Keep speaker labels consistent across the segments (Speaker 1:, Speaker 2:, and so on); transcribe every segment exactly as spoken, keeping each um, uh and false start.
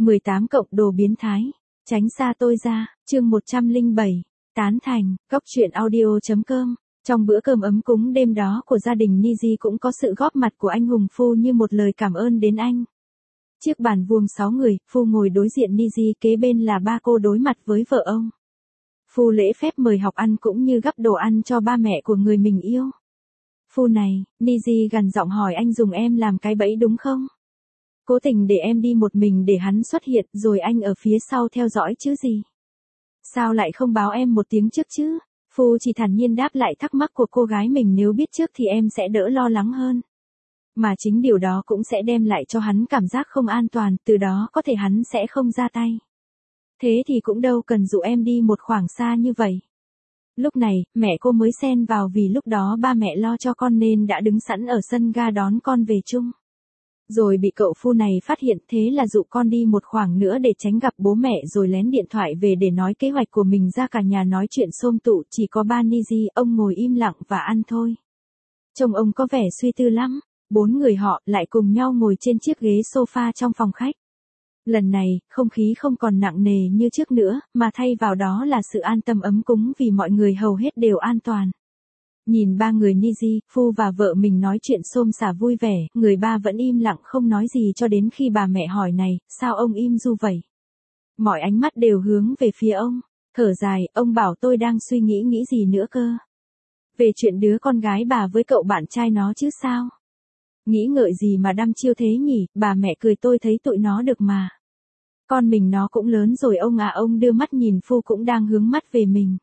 Speaker 1: mười tám cộng đồ biến thái. Tránh xa tôi ra, chương một trăm lẻ bảy. Tán thành, góc truyện audio chấm com. Trong bữa cơm ấm cúng đêm đó của gia đình Niji cũng có sự góp mặt của anh hùng Phu như một lời cảm ơn đến anh. Chiếc bàn vuông sáu người, Phu ngồi đối diện Niji, kế bên là ba cô đối mặt với vợ ông. Phu lễ phép mời học ăn cũng như gắp đồ ăn cho ba mẹ của người mình yêu. Phu này, Niji gằn giọng hỏi anh dùng em làm cái bẫy đúng không? Cố tình để em đi một mình để hắn xuất hiện rồi anh ở phía sau theo dõi chứ gì? Sao lại không báo em một tiếng trước chứ? Phu chỉ thản nhiên đáp lại thắc mắc của cô gái mình, nếu biết trước thì em sẽ đỡ lo lắng hơn. Mà chính điều đó cũng sẽ đem lại cho hắn cảm giác không an toàn, từ đó có thể hắn sẽ không ra tay. Thế thì cũng đâu cần dụ em đi một khoảng xa như vậy. Lúc này, mẹ cô mới xen vào vì lúc đó ba mẹ lo cho con nên đã đứng sẵn ở sân ga đón con về chung. Rồi bị cậu Phu này phát hiện, thế là dụ con đi một khoảng nữa để tránh gặp bố mẹ, rồi lén điện thoại về để nói kế hoạch của mình ra cả nhà nói chuyện xôm tụ. Chỉ có ba Niji, ông ngồi im lặng và ăn thôi. Trông ông có vẻ suy tư lắm. Bốn người họ lại cùng nhau ngồi trên chiếc ghế sofa trong phòng khách. Lần này, không khí không còn nặng nề như trước nữa, mà thay vào đó là sự an tâm ấm cúng vì mọi người hầu hết đều an toàn. Nhìn ba người Niji, Phu và vợ mình nói chuyện xôm xả vui vẻ, người ba vẫn im lặng không nói gì cho đến khi bà mẹ hỏi này, sao ông im ru vậy? Mọi ánh mắt đều hướng về phía ông. Thở dài, ông bảo tôi đang suy nghĩ nghĩ gì nữa cơ. Về chuyện đứa con gái bà với cậu bạn trai nó chứ sao? Nghĩ ngợi gì mà đăm chiêu thế nhỉ? Bà mẹ cười, tôi thấy tụi nó được mà. Con mình nó cũng lớn rồi ông à. Ông đưa mắt nhìn Phu cũng đang hướng mắt về mình.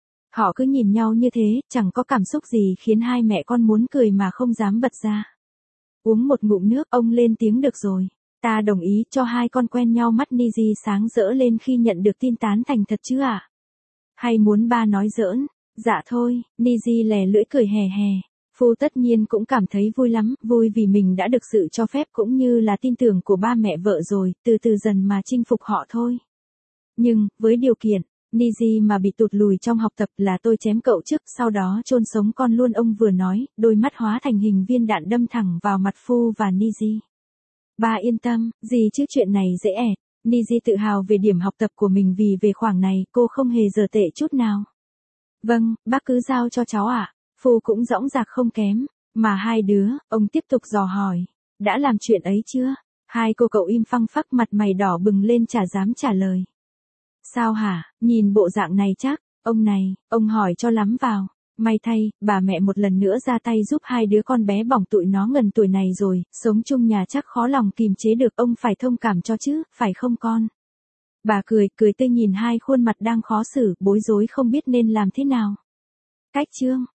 Speaker 1: Họ cứ nhìn nhau như thế, chẳng có cảm xúc gì khiến hai mẹ con muốn cười mà không dám bật ra. Uống một ngụm nước, ông lên tiếng, được rồi. Ta đồng ý cho hai con quen nhau. Mắt Niji sáng rỡ lên khi nhận được tin tán thành thật chứ ạ? À? Hay muốn ba nói giỡn? Dạ thôi, Niji lè lưỡi cười hè hè. Phu tất nhiên cũng cảm thấy vui lắm, vui vì mình đã được sự cho phép cũng như là tin tưởng của ba mẹ vợ rồi, từ từ dần mà chinh phục họ thôi. Nhưng, với điều kiện, Niji mà bị tụt lùi trong học tập là tôi chém cậu trước, sau đó chôn sống con luôn, ông vừa nói, đôi mắt hóa thành hình viên đạn đâm thẳng vào mặt Phu và Niji. Ba yên tâm, gì chứ chuyện này dễ ẹt. Niji tự hào về điểm học tập của mình vì về khoảng này cô không hề dở tệ chút nào. Vâng, bác cứ giao cho cháu ạ. À? Phu cũng dõng dạc không kém. Mà hai đứa, ông tiếp tục dò hỏi, đã làm chuyện ấy chưa? Hai cô cậu im phăng phắc, mặt mày đỏ bừng lên chả dám trả lời. Sao hả, nhìn bộ dạng này chắc, ông này, ông hỏi cho lắm vào. May thay, bà mẹ một lần nữa ra tay giúp hai đứa con bé bỏng, tụi nó gần tuổi này rồi, sống chung nhà chắc khó lòng kìm chế được, ông phải thông cảm cho chứ, phải không con? Bà cười, cười tươi nhìn hai khuôn mặt đang khó xử, bối rối không biết nên làm thế nào. Cách chương.